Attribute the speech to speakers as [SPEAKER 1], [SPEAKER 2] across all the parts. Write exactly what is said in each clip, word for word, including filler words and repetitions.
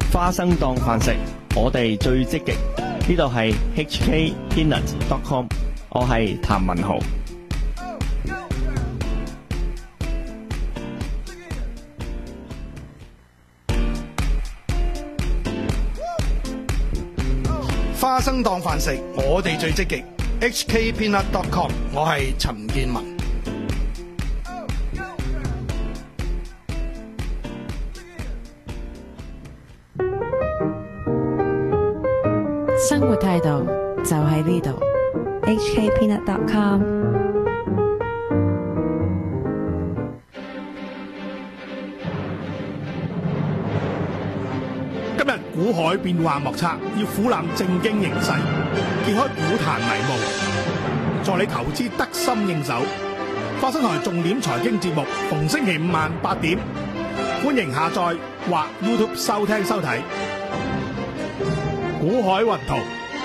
[SPEAKER 1] 花生當飯食，我哋最積極。呢度係 H K Peanut dot com， 我係譚文豪。
[SPEAKER 2] 花生當飯食，我哋最積極。H K Peanut dot com， 我係陳建文。
[SPEAKER 3] 生活態度就喺呢度。
[SPEAKER 4] H K Peanut dot com。
[SPEAKER 2] 今日股海變幻莫測，要俯瞰正經形勢，揭開股壇迷霧，助你投資得心應手。花生台重點財經節目，逢星期五晚八點，歡迎下載或 YouTube 收聽收睇。股海雲圖，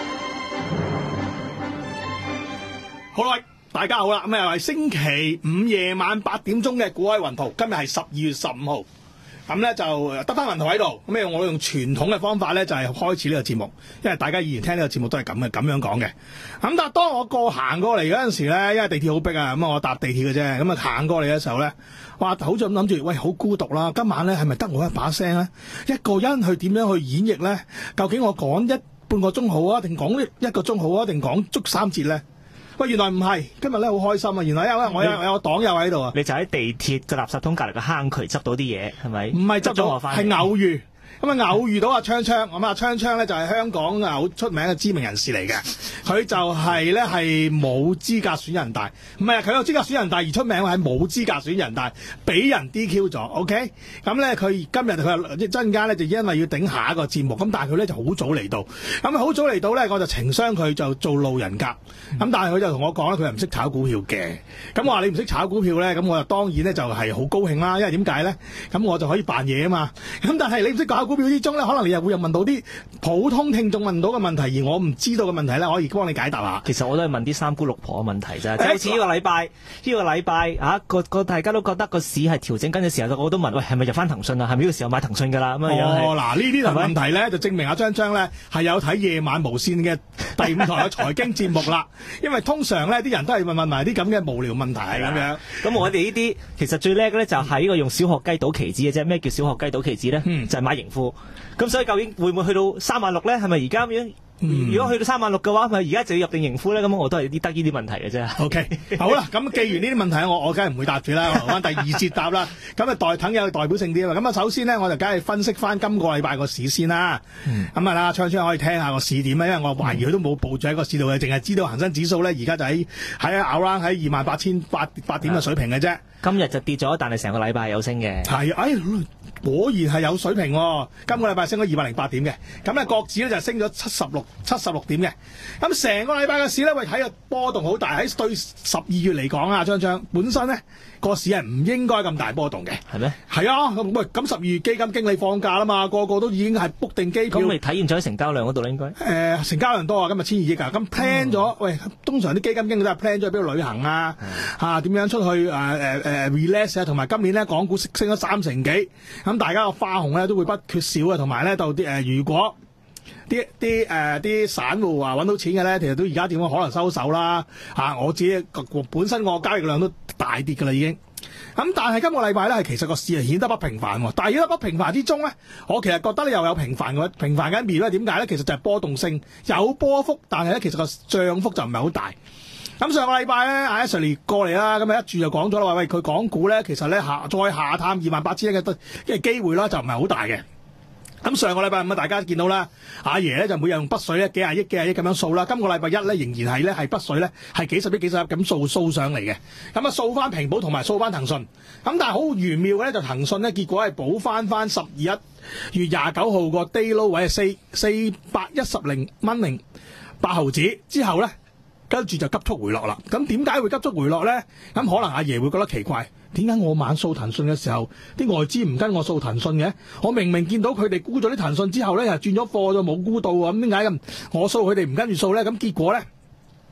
[SPEAKER 2] 好啦，大家好啦，咁又係星期五夜晚八點鐘嘅股海雲圖，今日係十二月十五號。咁咧就得翻雲圖喺度，咁我用傳統嘅方法咧就係開始呢個節目，因為大家以前聽呢個節目都係咁嘅咁樣講嘅。咁但係當我過行過嚟嗰陣時咧，因為地鐵好逼啊，咁我搭地鐵嘅啫，咁啊行過嚟嘅時候咧，哇，好似咁諗住，喂，好孤獨啦，今晚咧係咪得我一把聲咧？一個人去點樣去演繹咧？究竟我講一半個鐘好啊，定講一個鐘好啊，定講足三節咧？喂，原來唔係，今日咧好開心啊！原來因為我有我有個黨友喺度啊，
[SPEAKER 5] 你就喺地鐵個垃圾桶隔離個坑渠執到啲嘢，係咪？
[SPEAKER 2] 唔係執到，係偶遇。咁啊偶遇到阿昌昌，咁啊昌昌咧就係香港啊好出名嘅知名人士嚟嘅，佢就係咧係冇資格選人大，唔係佢有資格選人大而出名係冇資格選人大，俾人 D Q 咗 ，OK？ 咁咧佢今日佢一陣間咧就因為要頂下一個節目，咁但係佢咧就好早嚟到，咁好早嚟到咧我就情商佢就做路人甲，咁但係佢就同我講咧佢係唔識炒股票嘅，咁我話你唔識炒股票咧，咁我就當然咧就係好高興啦，因為點解咧？咁我就可以扮嘢啊嘛，咁但係你唔識搞股票之中咧，可能你又會又問到啲普通聽眾問到嘅問題，而我唔知道嘅問題咧，可以幫你解答下。
[SPEAKER 5] 其實我都係問啲三姑六婆嘅問題啫，即係好似呢個禮拜，呢、呢個禮拜啊，個個大家都覺得個市係調整緊嘅時候，我都問，喂，係咪入翻騰訊啊？係咪呢個時候買騰訊㗎啦？咁啊
[SPEAKER 2] 哦，嗱，呢啲問題咧就證明阿張張咧係有睇夜晚無線嘅第五台嘅財經節目啦。因為通常咧啲人都係問問埋啲咁嘅無聊問題係咁樣。
[SPEAKER 5] 咁我哋呢啲其實最叻嘅咧就係呢個用小學雞賭期指嘅啫。咩叫小學雞賭期指咧？嗯、就係買盈富。咁所以究竟會唔會去到三萬六咧？係咪而家咁樣？嗯、如果去到三萬六嘅話，咪而家就要入定盈富咧？咁我都係啲得呢啲問題嘅啫。
[SPEAKER 2] OK， 好啦，咁既然呢啲問題，我我梗係唔會答住啦，我留翻第二節答啦。咁啊代等有代表性啲啊嘛。咁啊首先呢，我就梗係分析翻今個禮拜個市先啦。咁啊啦，昌昌可以聽下個市點咧，因為我懷疑佢都冇報住喺個市度嘅，淨係知道恒生指數咧而家就喺喺 around 喺二萬八千八八點嘅水平嘅啫。
[SPEAKER 5] 今日就跌咗，但係成個禮拜有升嘅。
[SPEAKER 2] 係，哎，果然係有水平喎。今個禮拜升咗二百零八點嘅，咁咧國指咧就升咗七十六七十六點嘅。咁成個禮拜嘅市咧，喂，睇個波動好大。喺對十二月嚟講啊，張張本身咧個市係唔應該咁大波動嘅。
[SPEAKER 5] 係咩？
[SPEAKER 2] 係啊，咁喂，咁十二月基金經理放假啦嘛，個個都已經係 book 定機票。
[SPEAKER 5] 咁咪體現咗喺成交量嗰度咧？應該誒、
[SPEAKER 2] 呃、成交量多啊，今日千二億啊。咁 plan 咗，嗯、喂，通常啲基金經理都係 plan 咗去邊度旅行啊？嚇點、嗯啊、樣出去誒誒誒 relax 啊？同埋今年咧港股升升咗三成幾，咁大家個花紅咧都會不缺少嘅。同埋咧到啲誒，如果啲啲誒啲散戶話揾到錢嘅咧，其實都而家點樣可能收手啦嚇、啊。我自己本身我交易量都大跌㗎啦已經。咁但係今個禮拜咧係其實個市係顯得不平凡喎。但係顯得不平凡之中咧，我其實覺得咧又有平凡嘅平凡嘅一面咧。點解咧？其實就係波動性有波幅，但係咧其實個漲幅就唔係好大。咁上個禮拜咧，阿 Ashley 過嚟啦，咁啊一注就講咗啦，話喂佢港股咧，其實咧下再下探二萬八千億嘅嘅機會啦，就唔係好大嘅。咁上個禮拜咁啊，大家見到啦，阿爺咧就每日用筆水咧幾廿億、幾廿億咁樣掃啦。今個禮拜一咧仍然係咧係筆水咧係幾十億、幾十億咁掃掃上嚟嘅。咁啊掃翻平保同埋掃翻騰訊。咁但係好玄妙嘅咧，就騰訊咧結果係補翻翻十二一月廿九號個 day low 位係四四百一十零蚊零八毫子之後咧。跟住就急速回落啦。咁點解會急速回落咧？咁可能阿爺會覺得奇怪，點解我晚掃騰訊嘅時候，啲外資唔跟我掃騰訊嘅？我明明見到佢哋沽咗啲騰訊之後咧，又轉咗貨咗冇沽到喎。咁點解咁我掃佢哋唔跟住掃咧？咁結果咧，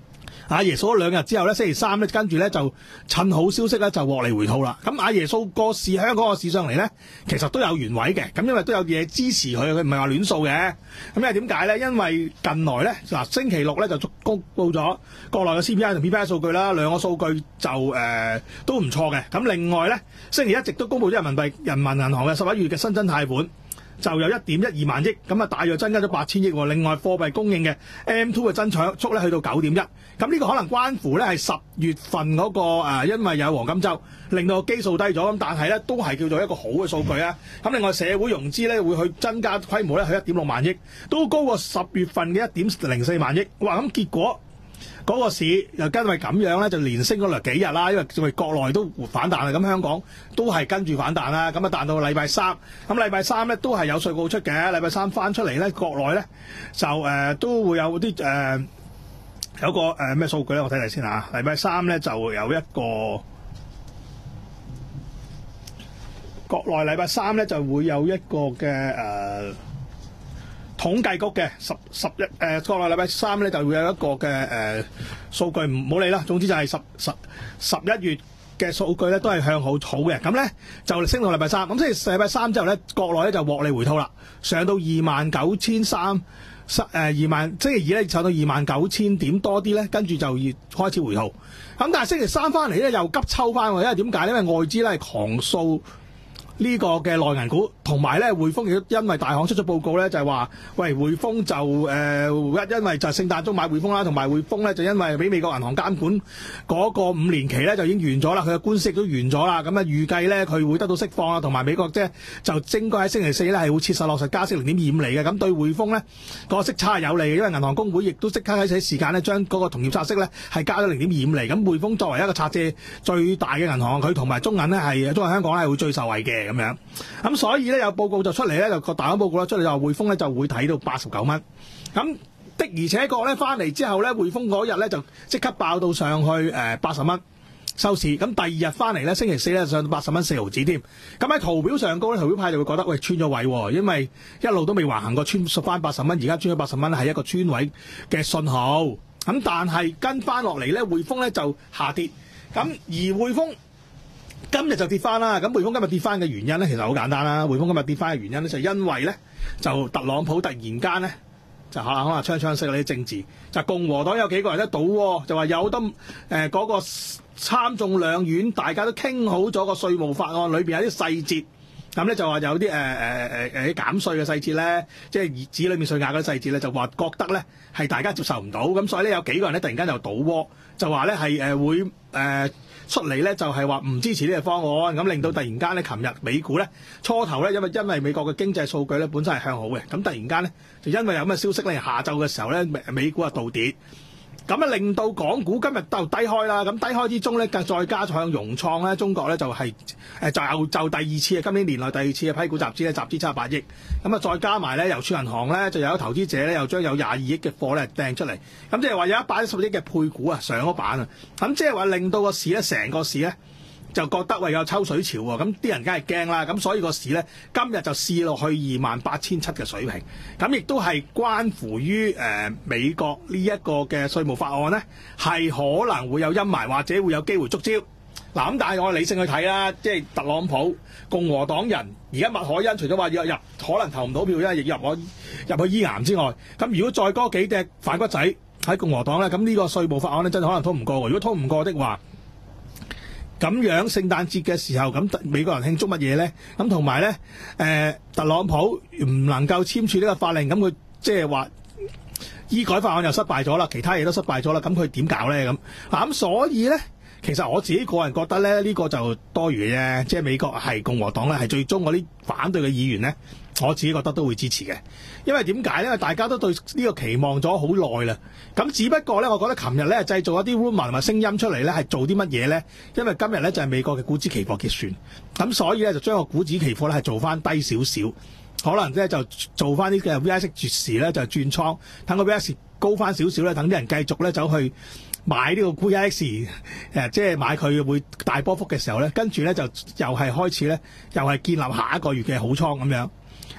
[SPEAKER 2] 阿爺數咗兩日之後咧，星期三咧跟住咧就趁好消息咧就獲利回吐啦。咁阿爺數個市香港個市上嚟咧，其實都有原位嘅，咁因為都有嘢支持佢，佢唔係話亂數嘅。咁因為點解咧？因為近來咧嗱星期六咧就公佈咗國內嘅 C P I 同 P P I 數據啦，兩個數據就誒、呃、都唔錯嘅。咁另外咧，星期一直都公佈咗人民幣人民銀行嘅十一月嘅新增貸款。就有一點一二萬億，咁啊大約增加咗八千億。另外貨幣供應嘅 M 二 嘅增長速咧去到九點一，咁呢個可能關乎咧係十月份嗰、那個、呃、因為有黃金週，令到個基數低咗，咁但係咧都係叫做一個好嘅數據啊。咁另外社會融資咧會去增加規模咧去一點六萬億，都高過十月份嘅一點零四萬億。哇！咁結果嗰、那個市又因為咁樣咧，就連升咗嚟幾日啦，因為因為國內都反彈啦，咁香港都係跟住反彈啦，咁啊彈到禮拜三，咁禮拜三咧都係有稅報出嘅，禮拜三翻出嚟咧，國內咧就誒、呃、都會有啲誒、呃、有個誒咩數據咧，我睇睇先嚇，禮拜三咧就有一個國內禮拜三咧就會有一個嘅誒。呃統計局嘅十十一誒國內禮拜三咧就會有一個嘅誒、呃、數據，唔好理啦。總之就係十十十一月嘅數據咧都係向好好嘅，咁咧就升到禮拜三。咁即係禮拜三之後咧，國內咧就獲利回吐啦，上到二萬九千三誒二萬，星期二咧上到二萬九千點多啲咧，跟住就要開始回吐。咁但係星期三翻嚟咧又急抽翻喎，因為點解？因為外資咧係狂掃呢個嘅內銀股，同埋咧匯豐亦都因為大行出咗報告咧，就係話喂匯豐就誒一、呃、因為就係聖誕鐘買匯豐啦，同埋匯豐咧就因為俾美國銀行監管嗰個五年期咧就已經完咗啦，佢嘅官司亦都完咗啦，咁啊預計咧佢會得到釋放啊，同埋美國即係就應該喺星期四咧係會切實落實加息零點二五厘嘅，咁對匯豐咧個息差係有利嘅，因為銀行公會亦都即刻喺呢時間咧將嗰個同業拆息咧係加咗零點二五厘，咁匯豐作為一個拆借最大嘅銀行，佢同埋中銀咧係中銀香港咧係會最受惠嘅。咁樣，咁所以咧有報告就出嚟咧，就個大行報告咧出嚟就話匯豐咧就會睇到八十九蚊。咁的而且確咧翻嚟之後咧，匯豐嗰日咧就即刻爆到上去誒八十蚊收市。咁第二日翻嚟咧，星期四咧上到八十蚊四毫子添。咁喺圖表上高咧，圖表派就會覺得喂穿咗位，因為一路都未橫行過穿翻八十蚊，而家穿咗八十蚊係一個穿位嘅信號。咁但係跟翻落嚟咧，匯豐咧就下跌。咁而匯豐今日就跌翻啦，咁匯豐今日跌翻嘅原因咧，其實好簡單啦。匯豐今日跌翻嘅原因咧，就係因為咧，就特朗普突然間咧，就可能可能槍槍式嗰啲政治，就共和黨有幾個人咧倒喎，就話有得誒嗰個參眾兩院大家都傾好咗個稅務法案裏邊有啲細節，咁咧就話有啲誒誒誒誒減稅嘅細節咧，即係子裏面稅額嗰啲細節咧，就話覺得咧係大家接受唔到，咁所以咧有幾個人咧突然間就倒喎，就話咧係誒會誒。呃出嚟咧就係話唔支持呢個方案，咁令到突然間咧，琴日美股咧初頭咧，因為因為美國嘅經濟數據咧本身係向好嘅，咁突然間咧就因為有咁嘅消息咧，下晝嘅時候咧美美股啊倒跌，咁啊令到港股今日就低開啦。咁低開之中咧，再加上融創咧，中國咧就係、是、誒就就第二次啊，今年年內第二次嘅批股集資咧，集資七十八億，咁啊再加埋咧，郵儲銀行咧就有投資者咧又將有廿二億嘅貨咧掟出嚟，咁即係話有一百一十億嘅配股啊上咗板啊，咁即係話令到個市咧成個市咧就覺得喂有抽水潮喎，咁啲人梗係驚啦，咁所以個市咧今日就試落去二萬八千七嘅水平，咁亦都係關乎於誒、呃、美國呢一個嘅稅務法案咧係可能會有陰霾，或者會有機會觸礁。嗱咁，但係我理性去睇啦，即係特朗普共和黨人而家麥凱恩除咗話要入可能投唔到票，因為亦入我入去醫癌之外，咁如果再多幾隻反骨仔喺共和黨咧，咁呢個稅務法案咧真係可能通唔過。如果通唔過的話，咁樣聖誕節嘅時候，咁美國人慶祝乜嘢咧？咁同埋咧，誒特朗普唔能夠簽署呢個法令，咁佢即係話醫改法案又失敗咗啦，其他嘢都失敗咗啦，咁佢點搞咧？咁嗱咁所以咧。其實我自己個人覺得咧，呢、這個就多餘嘅啫。即係美國係共和黨咧，係最終嗰啲反對嘅議員咧，我自己覺得都會支持嘅。因為點解咧？因為大家都對呢個期望咗好耐啦。咁只不過咧，我覺得琴日咧製造一啲 rumor 同埋聲音出嚟咧，係做啲乜嘢咧？因為今日咧就係、是、美國嘅股指期貨結算，咁所以咧就將個股指期貨咧係做翻低少少，可能咧就做翻啲嘅 V I 式絕時咧就轉倉，等個 V I 式高翻少少咧，等啲人繼續咧走去買呢個 V I X，誒即係買佢會大波幅嘅時候咧，跟住咧就又係開始咧，又係建立下一個月嘅好倉咁樣。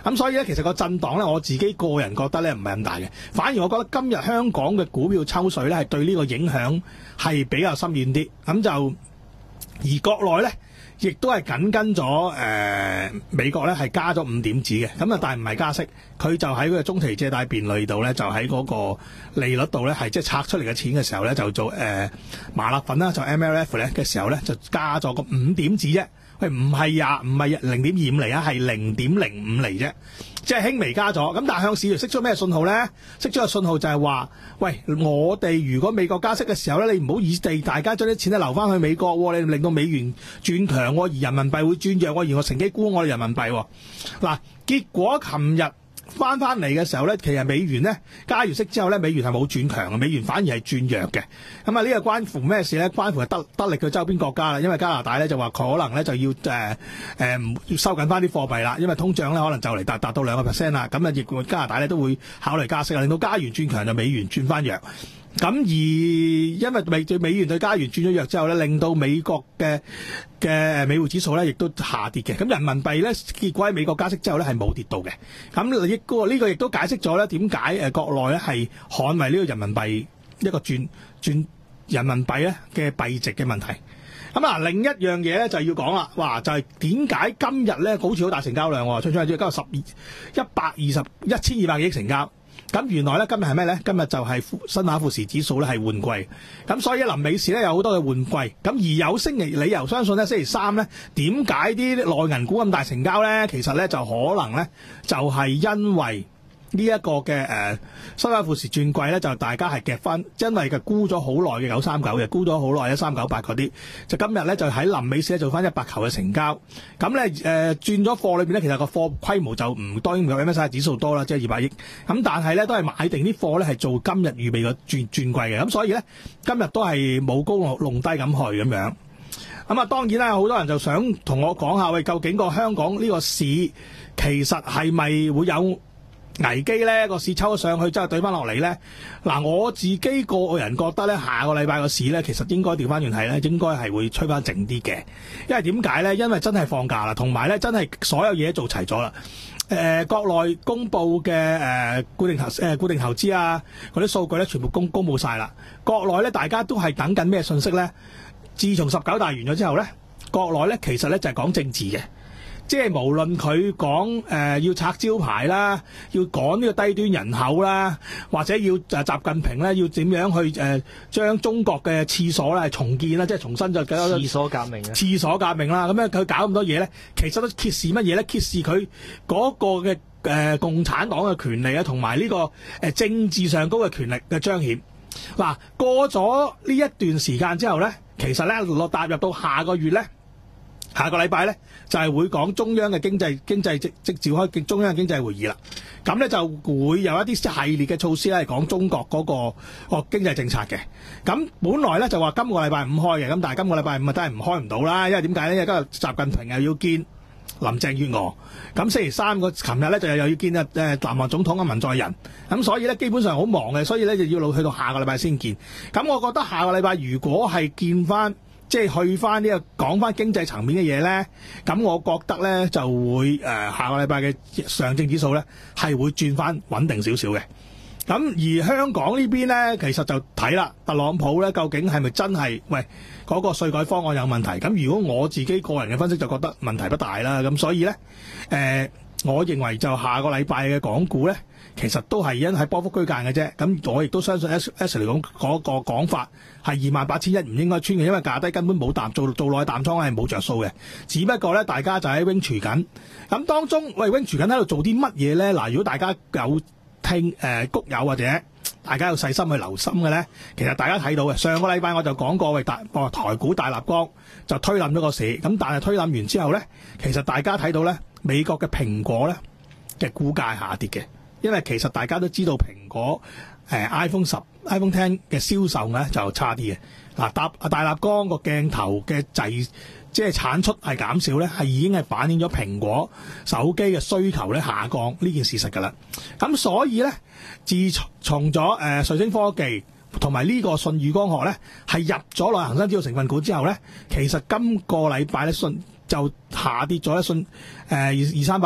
[SPEAKER 2] 咁所以咧，其實個震盪咧，我自己個人覺得咧唔係咁大嘅，反而我覺得今日香港嘅股票抽水咧係對呢個影響係比較深遠啲。咁就而國內咧，亦都係緊跟咗誒、呃、美國咧係加咗五點子嘅，咁啊但係唔係加息，佢就喺嗰個中期借貸便利度咧，就喺嗰個利率度咧係即係拆出嚟嘅錢嘅時候咧，就做誒、呃、麻辣粉啦，就 M L F 咧嘅時候咧就加咗個五點子啫。喂，唔係呀，唔係零點二五厘啊，係零點零五厘啫，即係輕微加咗。咁但係向市場釋出咩信號咧？釋出嘅信號就係話，喂，我哋如果美國加息嘅時候咧，你唔好以地大家將啲錢咧留翻去美國，你令到美元轉強，而人民幣會轉弱，而我乘機沽我哋人民幣。嗱，結果琴日翻翻嚟嘅時候咧，其實美元咧加完息之後咧，美元係冇轉強嘅，美元反而係轉弱嘅。咁啊，呢個關乎咩事咧？關乎係得得力嘅周邊國家啦，因為加拿大咧就話可能咧就要誒誒唔要收緊翻啲貨幣啦，因為通脹咧可能就嚟達達到兩個 percent 啦。咁啊，亦加拿大咧都會考慮加息啦，令到加元轉強就美元轉翻弱。咁而因為美對美元對加元轉咗弱之後咧，令到美國嘅嘅美匯指數咧亦都下跌嘅。咁人民幣咧結果喺美國加息之後咧係冇跌到嘅。咁亦個呢個亦都解釋咗咧點解誒國內咧係捍衛呢個人民幣一個轉轉人民幣咧嘅幣值嘅問題。咁啊，另一樣嘢咧就要講啦，哇！就係點解今日咧好似好大成交量喎？春春今日十二一百二十一千二百幾億成交。咁原來咧今日係咩咧？今日就係新華富時指數咧係換季，咁所以臨尾時咧有好多嘅換季，咁而有星期理由相信咧星期三咧點解啲內銀股咁大成交咧？其實咧就可能咧就係因為呢一個嘅誒新華富時轉季咧，就大家係夾翻，因為嘅沽咗好耐嘅九三九嘅，沽咗好耐一三九八嗰啲，就今日咧就喺臨尾時咧做翻一百球嘅成交。咁咧誒轉咗貨裏邊咧，其實個貨規模就唔當然唔夠 M S C I 指數多啦，即係二百億。咁但係咧都係買定啲貨咧係做今日預備個轉轉季嘅。咁所以咧今日都係冇高弄低咁去咁樣。咁啊當然啦，好多人就想同我講下，喂，究竟個香港呢個市其實係咪會有危機咧？個市抽咗上去之後對翻落嚟咧，嗱，我自己個人覺得咧，下個禮拜個市咧，其實應該調翻轉睇咧，應該係會吹翻靜啲嘅。因為點解咧？因為真係放假啦，同埋咧真係所有嘢做齊咗啦。誒、呃，國內公布嘅誒、呃、固定投誒、呃、固定投資啊，嗰啲數據咧全部公公佈晒啦。國內咧大家都係等緊咩信息咧？自從十九大完咗之後咧，國內咧其實咧就係講政治嘅。即係無論佢講誒要拆招牌啦，要趕呢個低端人口啦，或者要誒習近平咧要點樣去誒將、呃、中國嘅廁所咧重建啦，即係重新就廁
[SPEAKER 5] 所革命啊！
[SPEAKER 2] 廁所革命啦，咁樣佢搞咁多嘢咧，其實都揭示乜嘢咧？揭示佢嗰個嘅誒、呃、共產黨嘅權力啊，同埋呢個誒、呃、政治上高嘅權力嘅彰顯。嗱，過咗呢一段時間之後咧，其實咧落踏入到下個月咧。下個禮拜咧就係、是、會講中央嘅經濟經濟即即召開中央嘅經濟會議啦，咁咧就會有一啲系列嘅措施咧係講中國嗰、那個個經濟政策嘅。咁本來咧就話今個禮拜五開嘅，咁但係今個禮拜五啊真係唔開唔到啦，因為點解咧？因為今日習近平又要見林鄭月娥，咁星期三個琴日咧就又要見啊誒南韓總統嘅文在寅，咁所以咧基本上好忙嘅，所以咧就要老去到下個禮拜先見。咁我覺得下個禮拜如果係見翻。即係去翻呢個講翻經濟層面嘅嘢咧，咁我覺得咧就會誒、呃、下個禮拜嘅上證指數咧係會轉翻穩定少少嘅。咁而香港呢邊咧，其實就睇啦，特朗普咧究竟係咪真係喂嗰、那個稅改方案有問題？咁如果我自己個人嘅分析就覺得問題不大啦。咁所以咧誒、呃，我認為就下個禮拜嘅港股咧。其實都係因喺波幅區間嘅啫，咁我亦都相信 S S 嚟講嗰個講法係二萬八千一唔應該穿嘅，因為價低根本冇淡做做內淡倉係冇着數嘅，只不過咧大家就喺 wing 除緊，咁當中喂 wing 除緊喺度做啲乜嘢咧？嗱，如果大家有聽誒、呃、谷友或者大家有細心去留心嘅咧，其實大家睇到嘅上個禮拜我就講過喂大哦台股大立光就推冧咗個市，咁但係推冧完之後咧，其實大家睇到咧美國嘅蘋果咧嘅股價下跌嘅。因為其實大家都知道蘋果誒、呃、iPhone 十、iPhone Ten 嘅銷售咧就差啲嘅。嗱，搭大立光個鏡頭嘅製即係產出係減少咧，係已經係反映咗蘋果手機嘅需求咧下降呢件事實㗎啦。咁所以咧，自從咗誒、呃、瑞聲科技同埋呢個舜宇光學咧係入咗內恒生指數成分股之後咧，其實今個禮拜咧信就下跌咗一信誒二二三八。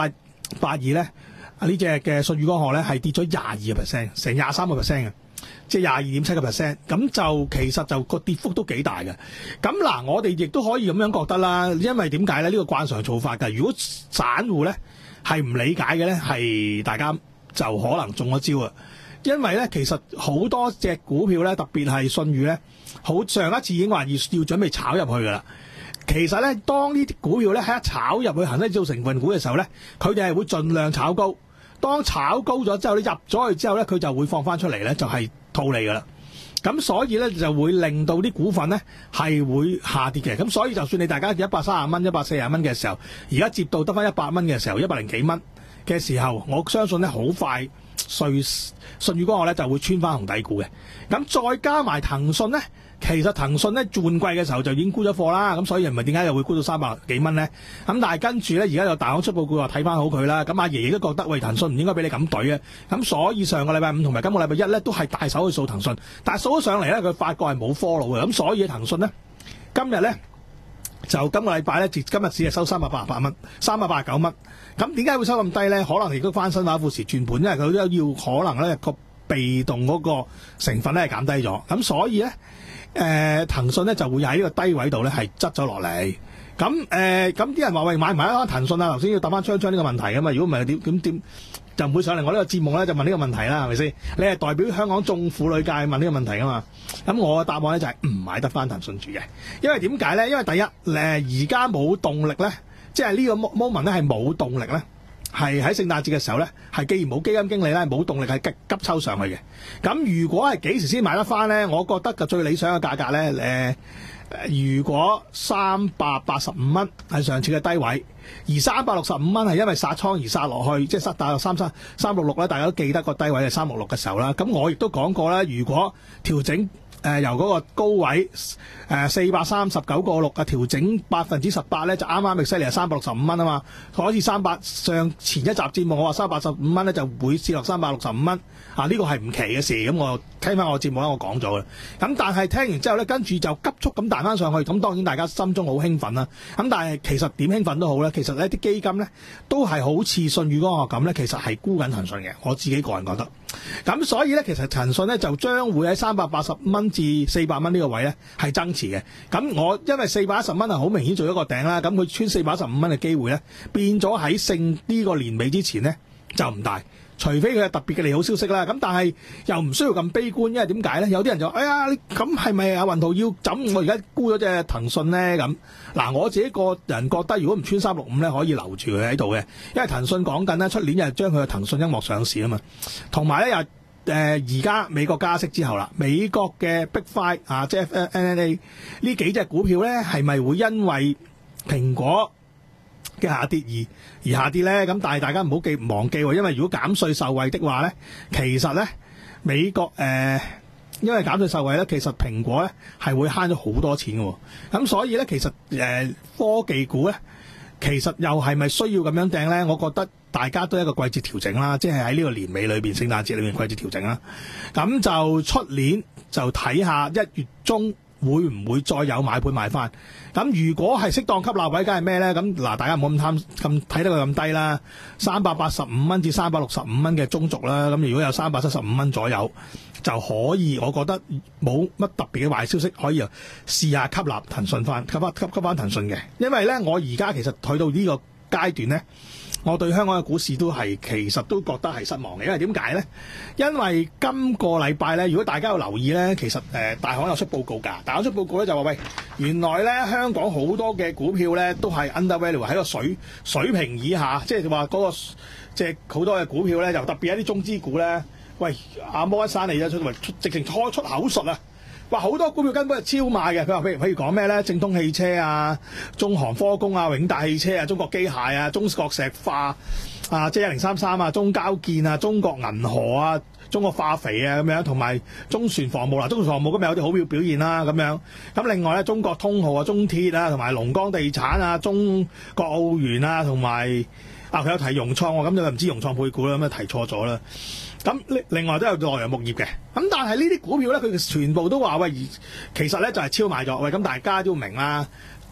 [SPEAKER 2] 八二咧，呢隻嘅舜宇光學咧係跌咗廿二個 percent，成廿三個 percent 嘅。即係廿二點七個 percent，咁就其實就個跌幅都幾大嘅。咁嗱，我哋亦都可以咁樣覺得啦，因為點解咧？呢、呢個慣常做法㗎。如果散戶咧係唔理解嘅咧，係大家就可能中咗招啊。因為咧，其實好多隻股票咧，特別係舜宇咧，好上一次已經話要要準備炒入去㗎啦。其實咧，當呢啲股票咧喺一炒入去恒生指數成分股嘅時候咧，佢哋係會盡量炒高。當炒高咗之後，你入咗去之後咧，佢就會放翻出嚟咧，就係套利噶啦。咁所以咧就會令到啲股份咧係會下跌嘅。咁所以就算你大家一百三十蚊、一百四十蚊嘅時候，而家接到得翻一百蚊嘅時候，一百零幾蚊嘅時候，我相信咧好快舜舜宇光學咧就會穿翻紅底股嘅。咁再加埋騰訊咧。其實騰訊咧換季嘅時候就已經沽咗貨啦，咁所以唔係點解又會沽到三百幾蚊咧？咁但係跟住咧，而家有大行出報告話睇翻好佢啦。咁阿爺都覺得喂，騰訊唔應該俾你咁懟啊。咁所以上個禮拜五同埋今個禮拜一咧都係大手去掃騰訊，但係掃咗上嚟咧，佢發覺係冇 follow 嘅。咁所以騰訊咧今日咧就今個禮拜咧，今日只係收三百八十八蚊，三百八十九蚊。咁點解會收咁低咧？可能亦都翻新華富時轉盤，因為佢都要可能咧個被動嗰個成分咧係減低咗。咁所以咧。誒、呃、騰訊咧就會喺呢個低位度咧係執咗落嚟，咁誒咁啲人話喂買唔買得騰訊啊？頭先要答翻昌昌呢個問題噶嘛，如果唔係點點點就唔會上嚟我呢個節目咧就問呢個問題啦，係咪先？你係代表香港眾婦女界問呢個問題噶嘛？咁我嘅答案咧就係唔買得翻騰訊住嘅，因為點解咧？因為第一誒而家冇動力咧，即係呢個 moment 咧係冇動力咧。係喺聖誕節嘅時候咧，係既然冇基金經理咧，冇動力係急急抽上去嘅。咁如果係幾時先買得翻咧？我覺得嘅最理想嘅價格咧，誒，如果三百八十五蚊係上次嘅低位，而三百六十五蚊係因為殺倉而殺落去，即係殺大約三三三六六咧，大家都記得個低位係三六六嘅時候啦。咁我亦都講過啦，如果調整。誒、呃、由嗰個高位誒四百三十九個六啊調整百分之十八咧，就啱啱咪犀利係三百六十五蚊啊嘛，好似三百上前一集節目我話三百八十五蚊咧就會跌落三百六十五蚊啊，呢、這個係唔奇嘅事，咁我聽翻我節目咧我講咗啦，咁但係聽完之後咧，跟住就急速咁彈翻上去，咁當然大家心中好興奮啦，咁但係其實點興奮都好咧，其實呢啲基金咧都係好似舜宇光學咁咧，其實係沽緊騰訊嘅，我自己個人覺得，咁所以咧其實騰訊咧就將會喺三百八十蚊至四百蚊呢個位咧係增持嘅，咁我因為四百一十蚊係好明顯做咗個頂啦，咁佢穿四百一十五蚊嘅機會咧變咗喺勝呢個年尾之前咧就唔大，除非佢有特別嘅利好消息啦，咁但係又唔需要咁悲觀，因為點解咧？有啲人就哎呀，你咁係咪阿雲圖要枕我而家沽咗隻騰訊咧？咁嗱，我自己個人覺得，如果唔穿三六五咧，可以留住佢喺度嘅，因為騰訊講緊咧出年又將佢嘅騰訊音樂上市啊嘛，同埋咧又。誒而家美國加息之後啦，美國嘅 Big Five 啊，即係 N N A 呢幾隻股票咧，係咪會因為蘋果嘅下跌而而下跌咧？咁但係大家唔好記唔忘記喎，因為如果減稅受惠的話咧，其實咧美國誒、呃、因為減稅受惠咧，其實蘋果咧係會慳咗好多錢嘅，咁所以咧其實誒、呃、科技股咧。其實又係咪需要咁樣掟咧？我覺得大家都係一個季節調整啦，即係喺呢個年尾裏邊、聖誕節裏面季節調整啦。咁就出年就睇下一月中會唔會再有買盤買翻。咁如果係適當吸納位，梗係咩咧？咁嗱，大家唔好咁貪咁睇得佢咁低啦，三百八十五蚊至三百六十五蚊嘅中軸啦。咁如果有三百七十五蚊左右，就可以，我覺得冇乜特別嘅壞消息，可以試下吸納騰訊翻，吸翻吸吸翻騰訊嘅。因為咧，我而家其實去到呢個階段咧，我對香港嘅股市都係其實都覺得係失望嘅。因為點解咧？因為今個禮拜咧，如果大家有留意咧，其實誒、呃、大行有出報告㗎，大行出報告咧就話喂，原來咧香港好多嘅股票咧都係 undervalue 喺個水水平以下，即係話嗰個即係好多嘅股票咧，又特別一啲中資股咧。喂，阿摩一山嚟咗出嚟出，直情初出口術啊！話好多股票根本係超賣嘅。佢話譬如譬如講咩咧？正通汽車啊、中航科工啊、永大汽車啊、中國機械啊、中國石化啊、即係一零三三啊、中交建啊、中國銀河啊、中國化肥啊咁樣，同埋中船防務啦。中船防務今日有啲好表表現啦咁樣。咁另外咧，中國通號啊、中鐵啊、同埋龍江地產啊、中國奧園啊，同埋啊佢有提融創喎，咁就唔知融創配股啦，咁就提錯咗啦。咁另外都有洛陽木業嘅，咁但係呢啲股票咧，佢全部都話喂，其實咧就係超賣咗。喂，咁大家都明啦，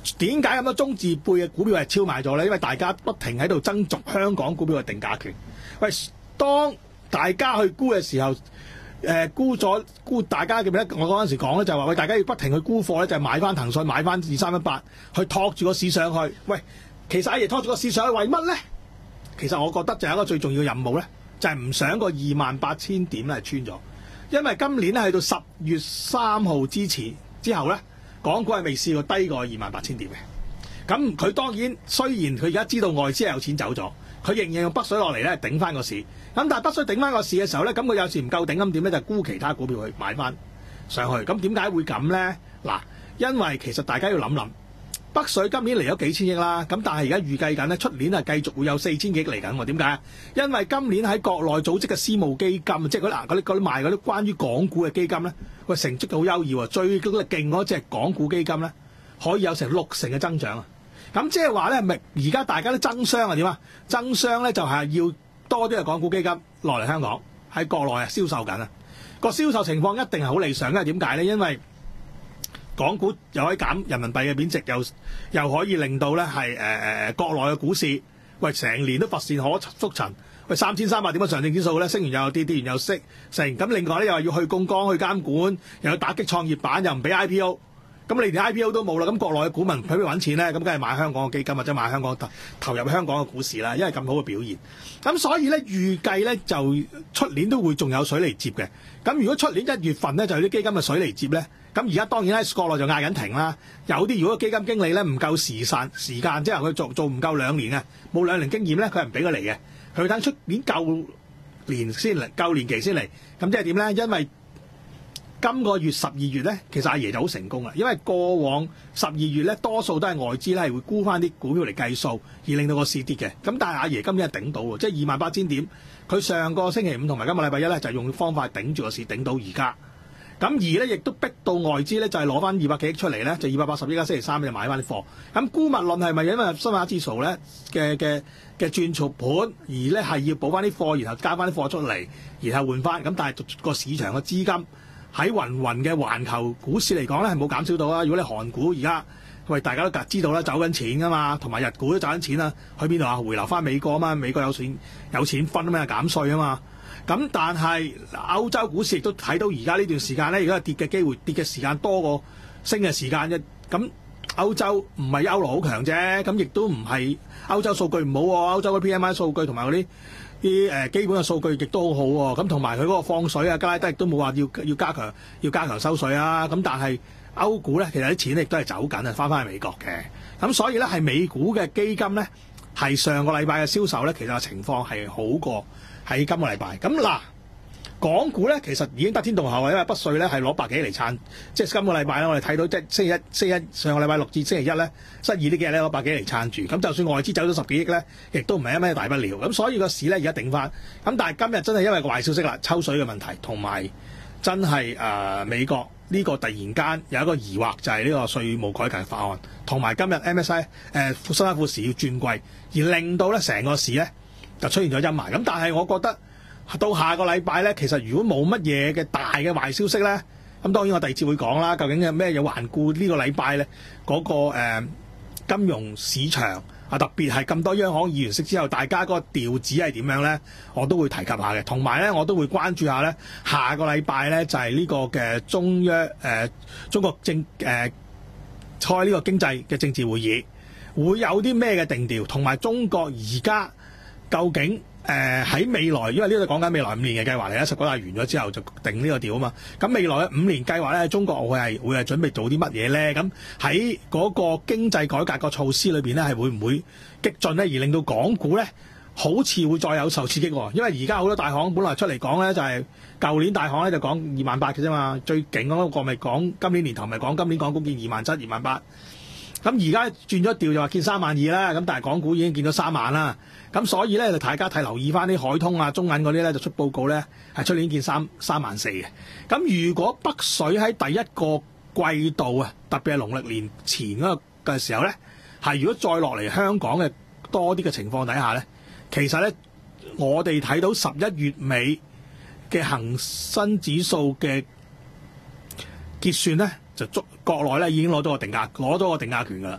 [SPEAKER 2] 點解咁多中字輩嘅股票係超賣咗咧？因為大家不停喺度爭逐香港股票嘅定價權。喂，當大家去沽嘅時候，誒、呃、沽咗沽，大家記唔記得我嗰陣時講咧，就係話喂，大家要不停去沽貨咧，就係、買翻騰訊，買翻二三一八，去托住個市上去。喂，其實阿爺托住個市上去為乜咧？其實我覺得就係一個最重要嘅任務咧，就係、是、唔想個二萬八千點咧係穿咗，因為今年咧去到十月三號之前之後咧。港股係未試過低過二萬八千點嘅，咁佢當然雖然佢而家知道外資係有錢走咗，佢仍然用北水落嚟咧頂翻個市，咁但係北水頂翻個市嘅時候咧，咁佢有時唔夠頂咁點咧，就沽其他股票去買翻上去，咁點解會咁咧？嗱，因為其實大家要諗諗，北水今年嚟咗幾千億啦，咁但係而家預計緊咧，出年係繼續會有四千幾億嚟緊喎。點解？因為今年喺國內組織嘅私募基金，即係嗰啲嗰啲嗰啲賣嗰啲關於港股嘅基金咧，喂，成績好優異喎，最勁嗰隻港股基金咧，可以有成六成嘅增長啊！咁即係話咧，咪而家大家都爭相啊點啊？爭相咧就係要多啲嘅港股基金落嚟香港喺國內啊銷售緊啊！個銷售情況一定係好理想，因為點解咧？因為港股又可以減人民幣嘅貶值，又又可以令到咧係誒誒國內嘅股市，喂成年都乏善可覆陳，喂三千三百點嘅上證指數咧升完又有跌，跌完又升成，咁另外咧又話要去槓桿去監管，又要打擊創業板，又唔俾 I P O， 咁你連 I P O 都冇啦，咁國內嘅股民喺邊揾錢咧？咁梗係買香港嘅基金或者買香港投投入香港嘅股市啦，因為咁好嘅表現。咁所以咧預計咧就出年都會仲有水嚟接嘅。咁如果出年一月份咧就有啲基金嘅水嚟接咧。咁而家當然喺國內就嗌緊停啦，有啲如果基金經理咧唔夠時間時間，即係佢做做唔夠兩年啊，冇兩年經驗咧，佢係唔俾佢嚟嘅，佢等出年夠年先嚟，夠年期先嚟。咁即係點咧？因為今個月十二月咧，其實阿爺就好成功啦，因為過往十二月咧多數都係外資咧係會沽翻啲股票嚟計數，而令到個市跌嘅。咁但係阿爺今年係頂到喎，即係二萬八千點，佢上個星期五同埋今個禮拜一咧就係用方法頂住個市，頂到而家。咁而咧，亦都逼到外資咧，就係攞翻二百幾億出嚟咧，就二百八十億啦，星期三就買翻啲貨。咁沽物論係咪因為新馬指數咧嘅嘅嘅轉錯盤，而咧係要補翻啲貨，然後加翻啲貨出嚟，然後換翻？咁但係個市場嘅資金喺雲雲嘅環球股市嚟講咧，係冇減少到啊！如果你韓股而家喂大家都知道啦，走緊錢噶嘛，同埋日股都走緊錢啦，去邊度啊？回流翻美國啊嘛，美國有錢有錢分啊嘛，減稅啊嘛。咁但係歐洲股市亦都睇到而家呢段時間咧，如果係跌嘅機會，跌嘅時間多過升嘅時間啫。咁歐洲唔係歐羅好強啫，咁亦都唔係歐洲數據唔好喎。歐洲嘅 P M I 數據同埋嗰啲啲誒基本嘅數據亦都好好喎。咁同埋佢嗰個放水啊，加拉德亦都冇話要要加強要加強收水啊。咁但係歐股咧，其實啲錢亦都係走緊啊，翻返去美國嘅。咁所以咧，係美股嘅基金咧，係上個禮拜嘅銷售咧，其實情況係好過喺今個禮拜。咁嗱，港股咧其實已經得天獨厚啊，因為北水咧係攞百幾嚟撐，即係今個禮拜咧，我哋睇到即係星期一、星期一上個禮拜六至星期一咧，失意呢幾日咧攞百幾嚟撐住。咁就算外資走咗十幾億咧，亦都唔係一咩大不了。咁所以個市咧而家頂翻。咁但係今日真係因為個壞消息啦，抽水嘅問題，同埋真係誒、呃、美國呢個突然間有一個疑惑，就係呢個稅務改革法案，同埋今日 M S I 誒、呃、新加坡市要轉季，而令到咧成個市咧就出現咗陰霾。咁但係我覺得到下個禮拜咧，其實如果冇乜嘢嘅大嘅壞消息咧，咁當然我第二節會講啦，究竟有咩嘢環顧呢個禮拜咧嗰個、呃、金融市場啊，特別係咁多央行議員息之後，大家嗰個調子係點樣咧？我都會提及下嘅，同埋咧我都會關注下咧下個禮拜咧就係、是、呢個嘅中央誒、呃、中國政誒開呢個經濟嘅政治會議，會有啲咩嘅定調，同埋中國而家究竟誒喺、呃、未來，因為呢度講緊未來五年嘅計劃嚟啦，十九大完咗之後就定呢個調啊嘛。咁未來嘅五年計劃咧，中國會係會係準備做啲乜嘢咧？咁喺嗰個經濟改革個措施裏邊咧，係會唔會激進咧？而令到港股咧好似會再有受刺激喎。因為而家好多大行本來出嚟講咧，就係、是、舊年大行咧就講二萬八嘅啫嘛，最勁嗰個咪講今年年頭咪講今年港股見二萬七、二萬八。咁而家轉咗調就話見三萬二啦，咁但係港股已經見到三萬啦。咁所以咧，就大家睇留意翻啲海通啊、中銀嗰啲咧，就出報告咧，係出年見三三萬四嘅。咁如果北水喺第一個季度啊，特別係農曆年前嗰個嘅時候咧，係如果再落嚟香港嘅多啲嘅情況底下咧，其實咧我哋睇到十一月尾嘅恒生指數嘅結算咧，就足國內咧已經攞到個定價，攞到個定價權㗎啦。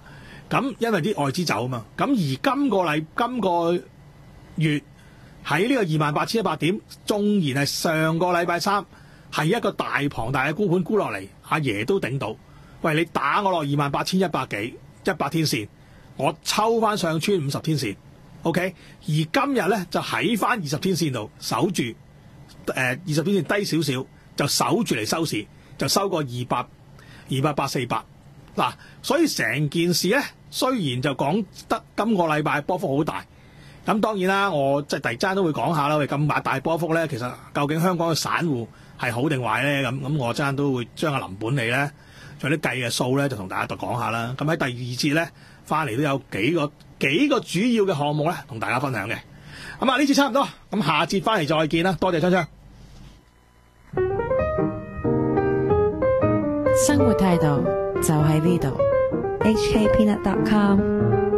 [SPEAKER 2] 咁因為啲外資走啊嘛，咁而今個禮今個月喺呢個二萬八千一百點，縱然係上個禮拜三係一個大龐大嘅沽盤沽落嚟，阿爺都頂到。喂，你打我落二萬八千一百幾一百天線，我抽翻上穿五十天線 ，OK。而今日咧就喺翻二十天線度守住，誒二十天線低少少就守住嚟收市，就收過二百二百八四百。嗱，所以成件事咧，雖然就講得今個禮拜波幅好大，咁當然啦，我即係第二陣都會講下啦。喂，咁大波幅咧，其實究竟香港嘅散戶係好定壞咧？咁咁我陣都會將阿林本利咧，仲有啲計嘅數咧，就同大家度講下啦。咁喺第二節咧，翻嚟都有幾個幾個主要嘅項目咧，同大家分享嘅。咁啊，呢次差唔多，咁下節翻嚟再見啦。多謝昌昌。
[SPEAKER 3] 生活態度就喺呢度。
[SPEAKER 4] H K Peanut dot com